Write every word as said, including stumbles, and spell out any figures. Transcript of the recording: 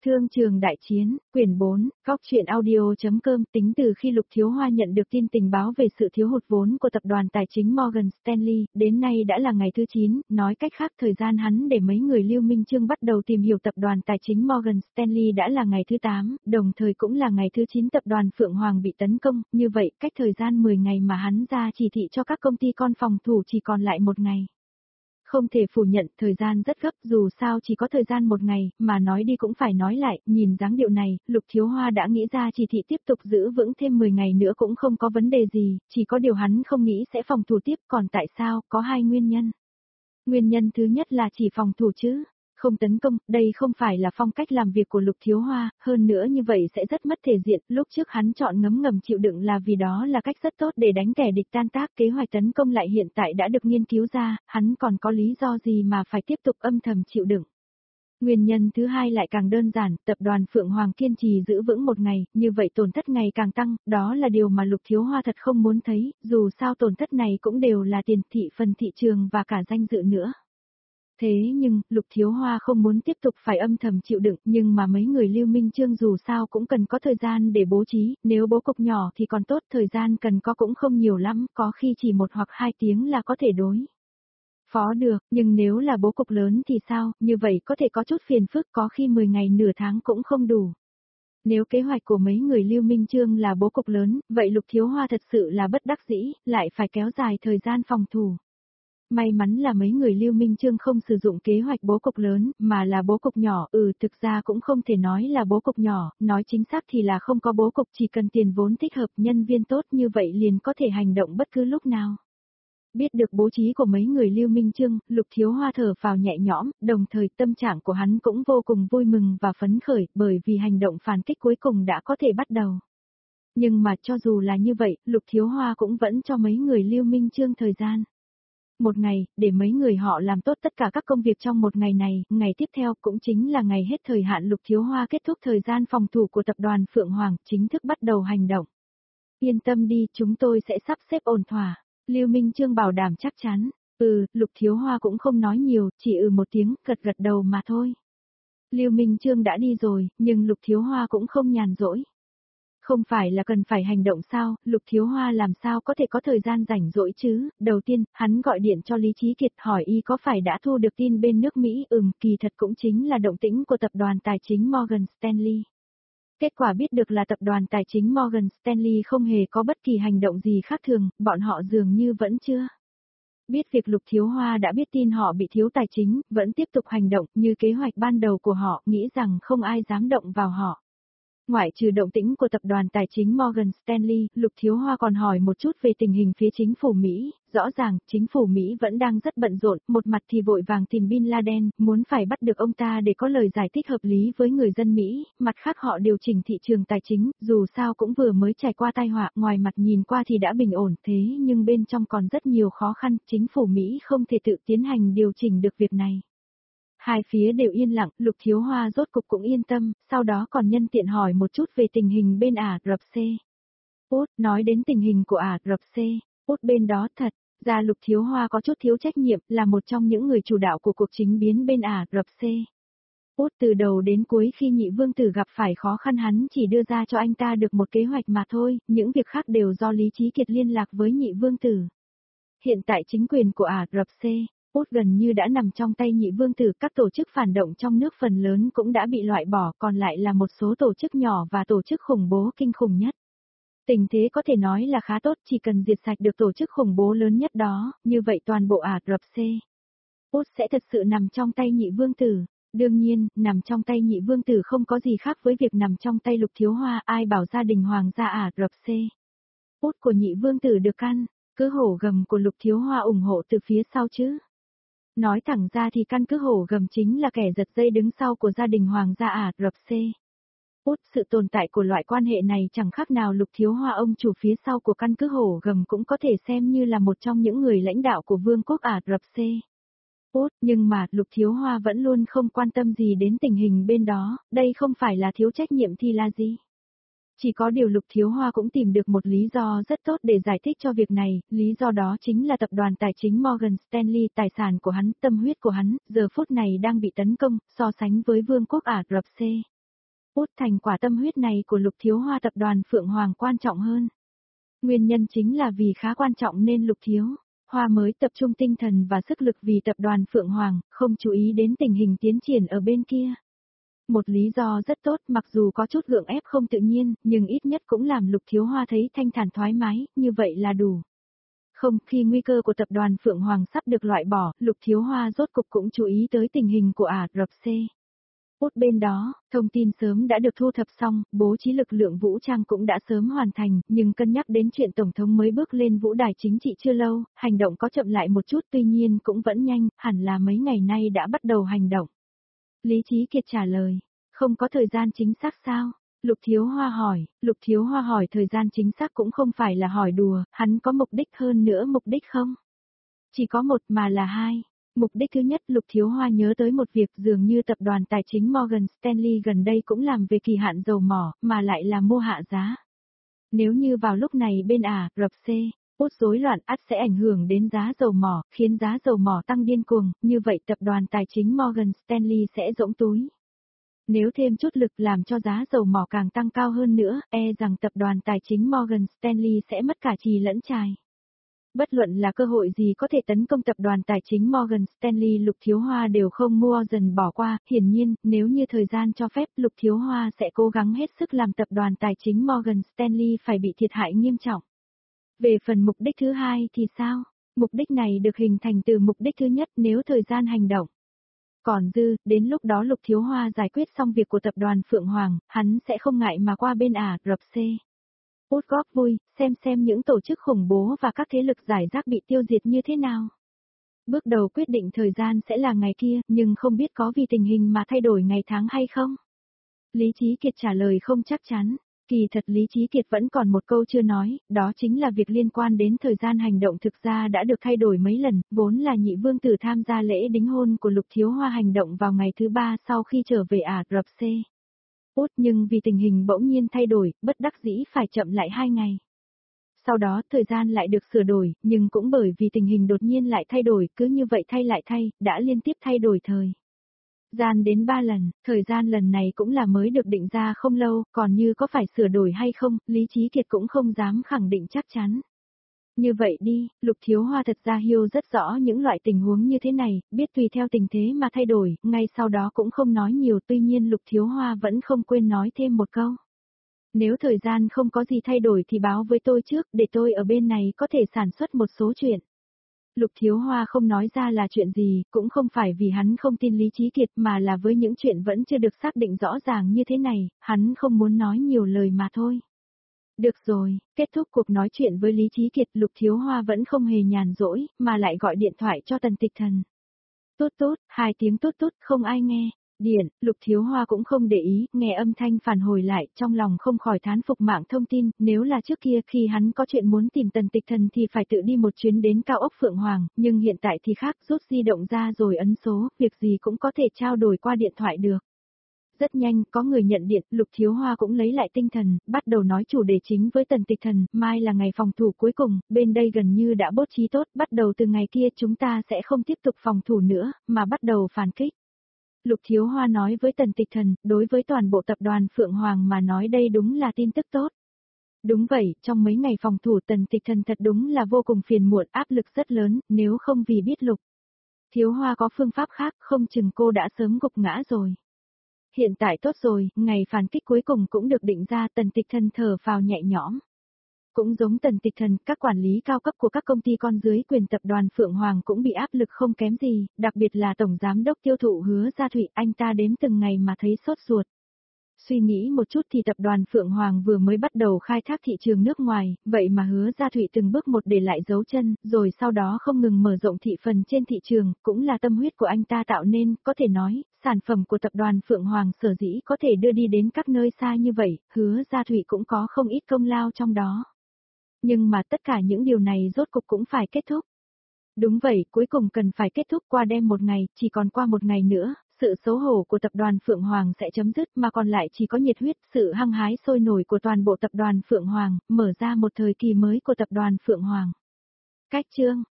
Thương trường đại chiến, quyển bốn, góc truyện audio.com. Tính từ khi Lục Thiếu Hoa nhận được tin tình báo về sự thiếu hụt vốn của tập đoàn tài chính Morgan Stanley, đến nay đã là ngày thứ chín, nói cách khác thời gian hắn để mấy người Lưu Minh Chương bắt đầu tìm hiểu tập đoàn tài chính Morgan Stanley đã là ngày thứ tám, đồng thời cũng là ngày thứ chín tập đoàn Phượng Hoàng bị tấn công, như vậy cách thời gian mười ngày mà hắn ra chỉ thị cho các công ty con phòng thủ chỉ còn lại một ngày. Không thể phủ nhận, thời gian rất gấp, dù sao chỉ có thời gian một ngày, mà nói đi cũng phải nói lại, nhìn dáng điệu này, Lục Thiếu Hoa đã nghĩ ra chỉ thị tiếp tục giữ vững thêm mười ngày nữa cũng không có vấn đề gì, chỉ có điều hắn không nghĩ sẽ phòng thủ tiếp, còn tại sao, có hai nguyên nhân. Nguyên nhân thứ nhất là chỉ phòng thủ chứ, không tấn công, đây không phải là phong cách làm việc của Lục Thiếu Hoa, hơn nữa như vậy sẽ rất mất thể diện, lúc trước hắn chọn ngấm ngầm chịu đựng là vì đó là cách rất tốt để đánh kẻ địch tan tác, kế hoạch tấn công lại hiện tại đã được nghiên cứu ra, hắn còn có lý do gì mà phải tiếp tục âm thầm chịu đựng. Nguyên nhân thứ hai lại càng đơn giản, tập đoàn Phượng Hoàng kiên trì giữ vững một ngày, như vậy tổn thất ngày càng tăng, đó là điều mà Lục Thiếu Hoa thật không muốn thấy, dù sao tổn thất này cũng đều là tiền thị phần thị trường và cả danh dự nữa. Thế nhưng, Lục Thiếu Hoa không muốn tiếp tục phải âm thầm chịu đựng, nhưng mà mấy người Lưu Minh Chương dù sao cũng cần có thời gian để bố trí, nếu bố cục nhỏ thì còn tốt, thời gian cần có cũng không nhiều lắm, có khi chỉ một hoặc hai tiếng là có thể đối phó được, nhưng nếu là bố cục lớn thì sao, như vậy có thể có chút phiền phức, có khi mười ngày nửa tháng cũng không đủ. Nếu kế hoạch của mấy người Lưu Minh Chương là bố cục lớn, vậy Lục Thiếu Hoa thật sự là bất đắc dĩ, lại phải kéo dài thời gian phòng thủ. May mắn là mấy người Lưu Minh Chương không sử dụng kế hoạch bố cục lớn, mà là bố cục nhỏ, ừ thực ra cũng không thể nói là bố cục nhỏ, nói chính xác thì là không có bố cục, chỉ cần tiền vốn thích hợp, nhân viên tốt như vậy liền có thể hành động bất cứ lúc nào. Biết được bố trí của mấy người Lưu Minh Chương, Lục Thiếu Hoa thở phào nhẹ nhõm, đồng thời tâm trạng của hắn cũng vô cùng vui mừng và phấn khởi, bởi vì hành động phản kích cuối cùng đã có thể bắt đầu. Nhưng mà cho dù là như vậy, Lục Thiếu Hoa cũng vẫn cho mấy người Lưu Minh Chương thời gian. Một ngày, để mấy người họ làm tốt tất cả các công việc trong một ngày này, ngày tiếp theo cũng chính là ngày hết thời hạn Lục Thiếu Hoa kết thúc thời gian phòng thủ của tập đoàn Phượng Hoàng, chính thức bắt đầu hành động. Yên tâm đi, chúng tôi sẽ sắp xếp ổn thỏa. Lưu Minh Chương bảo đảm chắc chắn. Ừ, Lục Thiếu Hoa cũng không nói nhiều, chỉ ừ một tiếng, gật gật đầu mà thôi. Lưu Minh Chương đã đi rồi, nhưng Lục Thiếu Hoa cũng không nhàn rỗi. Không phải là cần phải hành động sao, Lục Thiếu Hoa làm sao có thể có thời gian rảnh rỗi chứ, đầu tiên, hắn gọi điện cho Lý Chí Kiệt hỏi y có phải đã thu được tin bên nước Mỹ, ừm, kỳ thật cũng chính là động tĩnh của tập đoàn tài chính Morgan Stanley. Kết quả biết được là tập đoàn tài chính Morgan Stanley không hề có bất kỳ hành động gì khác thường, bọn họ dường như vẫn chưa biết việc Lục Thiếu Hoa đã biết tin họ bị thiếu tài chính, vẫn tiếp tục hành động như kế hoạch ban đầu của họ, nghĩ rằng không ai dám động vào họ. Ngoại trừ động tĩnh của tập đoàn tài chính Morgan Stanley, Lục Thiếu Hoa còn hỏi một chút về tình hình phía chính phủ Mỹ, rõ ràng, chính phủ Mỹ vẫn đang rất bận rộn, một mặt thì vội vàng tìm Bin Laden, muốn phải bắt được ông ta để có lời giải thích hợp lý với người dân Mỹ, mặt khác họ điều chỉnh thị trường tài chính, dù sao cũng vừa mới trải qua tai họa, ngoài mặt nhìn qua thì đã bình ổn, thế nhưng bên trong còn rất nhiều khó khăn, chính phủ Mỹ không thể tự tiến hành điều chỉnh được việc này. Hai phía đều yên lặng, Lục Thiếu Hoa rốt cục cũng yên tâm, sau đó còn nhân tiện hỏi một chút về tình hình bên Ả Rập Xê Út, nói đến tình hình của Ả Rập Xê Út bên đó thật, ra Lục Thiếu Hoa có chút thiếu trách nhiệm, là một trong những người chủ đạo của cuộc chính biến bên Ả Rập Xê Út từ đầu đến cuối khi nhị vương tử gặp phải khó khăn hắn chỉ đưa ra cho anh ta được một kế hoạch mà thôi, những việc khác đều do Lý Chí Kiệt liên lạc với nhị vương tử. Hiện tại chính quyền của Ả Rập Xê Út gần như đã nằm trong tay nhị vương tử, các tổ chức phản động trong nước phần lớn cũng đã bị loại bỏ, còn lại là một số tổ chức nhỏ và tổ chức khủng bố kinh khủng nhất. Tình thế có thể nói là khá tốt, chỉ cần diệt sạch được tổ chức khủng bố lớn nhất đó, như vậy toàn bộ Ả Rập Xê Út sẽ thật sự nằm trong tay nhị vương tử. Đương nhiên, nằm trong tay nhị vương tử không có gì khác với việc nằm trong tay Lục Thiếu Hoa, ai bảo gia đình hoàng gia Ả Rập Xê Út của nhị vương tử được căn cứ hổ gầm của Lục Thiếu Hoa ủng hộ từ phía sau chứ. Nói thẳng ra thì căn cứ hổ gầm chính là kẻ giật dây đứng sau của gia đình hoàng gia Ả Rập Xê Út, sự tồn tại của loại quan hệ này chẳng khác nào Lục Thiếu Hoa ông chủ phía sau của căn cứ hổ gầm cũng có thể xem như là một trong những người lãnh đạo của Vương quốc Ả Rập Xê Út, nhưng mà Lục Thiếu Hoa vẫn luôn không quan tâm gì đến tình hình bên đó, đây không phải là thiếu trách nhiệm thì là gì? Chỉ có điều Lục Thiếu Hoa cũng tìm được một lý do rất tốt để giải thích cho việc này, lý do đó chính là tập đoàn tài chính Morgan Stanley, tài sản của hắn, tâm huyết của hắn, giờ phút này đang bị tấn công, so sánh với Vương quốc Ả Rập Xê Út thành quả tâm huyết này của Lục Thiếu Hoa tập đoàn Phượng Hoàng quan trọng hơn. Nguyên nhân chính là vì khá quan trọng nên Lục Thiếu Hoa mới tập trung tinh thần và sức lực vì tập đoàn Phượng Hoàng, không chú ý đến tình hình tiến triển ở bên kia. Một lý do rất tốt, mặc dù có chút gượng ép không tự nhiên, nhưng ít nhất cũng làm Lục Thiếu Hoa thấy thanh thản thoải mái, như vậy là đủ. Không, khi nguy cơ của tập đoàn Phượng Hoàng sắp được loại bỏ, Lục Thiếu Hoa rốt cục cũng chú ý tới tình hình của Ả Rập Xê Út bên đó, thông tin sớm đã được thu thập xong, bố trí lực lượng vũ trang cũng đã sớm hoàn thành, nhưng cân nhắc đến chuyện Tổng thống mới bước lên vũ đài chính trị chưa lâu, hành động có chậm lại một chút tuy nhiên cũng vẫn nhanh, hẳn là mấy ngày nay đã bắt đầu hành động. Lý Chí Kiệt trả lời, không có thời gian chính xác sao? Lục Thiếu Hoa hỏi, Lục Thiếu Hoa hỏi thời gian chính xác cũng không phải là hỏi đùa, hắn có mục đích hơn nữa mục đích không? Chỉ có một mà là hai. Mục đích thứ nhất, Lục Thiếu Hoa nhớ tới một việc dường như tập đoàn tài chính Morgan Stanley gần đây cũng làm về kỳ hạn dầu mỏ, mà lại là mua hạ giá. Nếu như vào lúc này bên Ả Rập Xê Út rối loạn ắt sẽ ảnh hưởng đến giá dầu mỏ, khiến giá dầu mỏ tăng điên cuồng, như vậy tập đoàn tài chính Morgan Stanley sẽ rỗng túi. Nếu thêm chút lực làm cho giá dầu mỏ càng tăng cao hơn nữa, e rằng tập đoàn tài chính Morgan Stanley sẽ mất cả trì lẫn trài. Bất luận là cơ hội gì có thể tấn công tập đoàn tài chính Morgan Stanley, Lục Thiếu Hoa đều không mua dần bỏ qua, hiển nhiên, nếu như thời gian cho phép, Lục Thiếu Hoa sẽ cố gắng hết sức làm tập đoàn tài chính Morgan Stanley phải bị thiệt hại nghiêm trọng. Về phần mục đích thứ hai thì sao? Mục đích này được hình thành từ mục đích thứ nhất nếu thời gian hành động. Còn dư, đến lúc đó Lục Thiếu Hoa giải quyết xong việc của tập đoàn Phượng Hoàng, hắn sẽ không ngại mà qua bên Ả Rập Xê Út góp vui, xem xem những tổ chức khủng bố và các thế lực giải rác bị tiêu diệt như thế nào. Bước đầu quyết định thời gian sẽ là ngày kia, nhưng không biết có vì tình hình mà thay đổi ngày tháng hay không? Lý Chí Kiệt trả lời không chắc chắn. Kỳ thật Lý Chí Kiệt vẫn còn một câu chưa nói, đó chính là việc liên quan đến thời gian hành động thực ra đã được thay đổi mấy lần, vốn là nhị vương tử tham gia lễ đính hôn của Lục Thiếu Hoa hành động vào ngày thứ ba sau khi trở về Ả Rập Xê Út, nhưng vì tình hình bỗng nhiên thay đổi, bất đắc dĩ phải chậm lại hai ngày. Sau đó thời gian lại được sửa đổi, nhưng cũng bởi vì tình hình đột nhiên lại thay đổi, cứ như vậy thay lại thay, đã liên tiếp thay đổi thời gian đến ba lần, thời gian lần này cũng là mới được định ra không lâu, còn như có phải sửa đổi hay không, Lý Chí Kiệt cũng không dám khẳng định chắc chắn. Như vậy đi, Lục Thiếu Hoa thật ra hiểu rất rõ những loại tình huống như thế này, biết tùy theo tình thế mà thay đổi, ngay sau đó cũng không nói nhiều, tuy nhiên Lục Thiếu Hoa vẫn không quên nói thêm một câu. Nếu thời gian không có gì thay đổi thì báo với tôi trước, để tôi ở bên này có thể sản xuất một số chuyện. Lục Thiếu Hoa không nói ra là chuyện gì, cũng không phải vì hắn không tin Lý Chí Kiệt mà là với những chuyện vẫn chưa được xác định rõ ràng như thế này, hắn không muốn nói nhiều lời mà thôi. Được rồi, kết thúc cuộc nói chuyện với Lý Chí Kiệt, Lục Thiếu Hoa vẫn không hề nhàn rỗi, mà lại gọi điện thoại cho Tần Tịch Thần. Tút tút, hai tiếng tút tút, không ai nghe. Điện, Lục Thiếu Hoa cũng không để ý, nghe âm thanh phản hồi lại, trong lòng không khỏi thán phục mạng thông tin, nếu là trước kia khi hắn có chuyện muốn tìm Tần Tịch Thần thì phải tự đi một chuyến đến cao ốc Phượng Hoàng, nhưng hiện tại thì khác, rút di động ra rồi ấn số, việc gì cũng có thể trao đổi qua điện thoại được. Rất nhanh, có người nhận điện, Lục Thiếu Hoa cũng lấy lại tinh thần, bắt đầu nói chủ đề chính với Tần Tịch Thần, mai là ngày phòng thủ cuối cùng, bên đây gần như đã bố trí tốt, bắt đầu từ ngày kia chúng ta sẽ không tiếp tục phòng thủ nữa, mà bắt đầu phản kích. Lục Thiếu Hoa nói với Tần Tịch Thần, đối với toàn bộ tập đoàn Phượng Hoàng mà nói đây đúng là tin tức tốt. Đúng vậy, trong mấy ngày phòng thủ Tần Tịch Thần thật đúng là vô cùng phiền muộn, áp lực rất lớn, nếu không vì biết Lục Thiếu Hoa có phương pháp khác, không chừng cô đã sớm gục ngã rồi. Hiện tại tốt rồi, ngày phản kích cuối cùng cũng được định ra, Tần Tịch Thần thở phào nhẹ nhõm. Cũng giống Tần Tịch Thần, các quản lý cao cấp của các công ty con dưới quyền tập đoàn Phượng Hoàng cũng bị áp lực không kém gì, đặc biệt là Tổng Giám đốc tiêu thụ Hứa Gia Thụy, anh ta đếm từng ngày mà thấy sốt ruột. Suy nghĩ một chút thì tập đoàn Phượng Hoàng vừa mới bắt đầu khai thác thị trường nước ngoài, vậy mà Hứa Gia Thụy từng bước một để lại dấu chân, rồi sau đó không ngừng mở rộng thị phần trên thị trường, cũng là tâm huyết của anh ta tạo nên, có thể nói, sản phẩm của tập đoàn Phượng Hoàng sở dĩ có thể đưa đi đến các nơi xa như vậy, Hứa Gia Thụy cũng có không ít công lao trong đó. Nhưng mà tất cả những điều này rốt cục cũng phải kết thúc. Đúng vậy, cuối cùng cần phải kết thúc qua đêm một ngày, chỉ còn qua một ngày nữa, sự xấu hổ của tập đoàn Phượng Hoàng sẽ chấm dứt mà còn lại chỉ có nhiệt huyết, sự hăng hái sôi nổi của toàn bộ tập đoàn Phượng Hoàng, mở ra một thời kỳ mới của tập đoàn Phượng Hoàng. Cách chương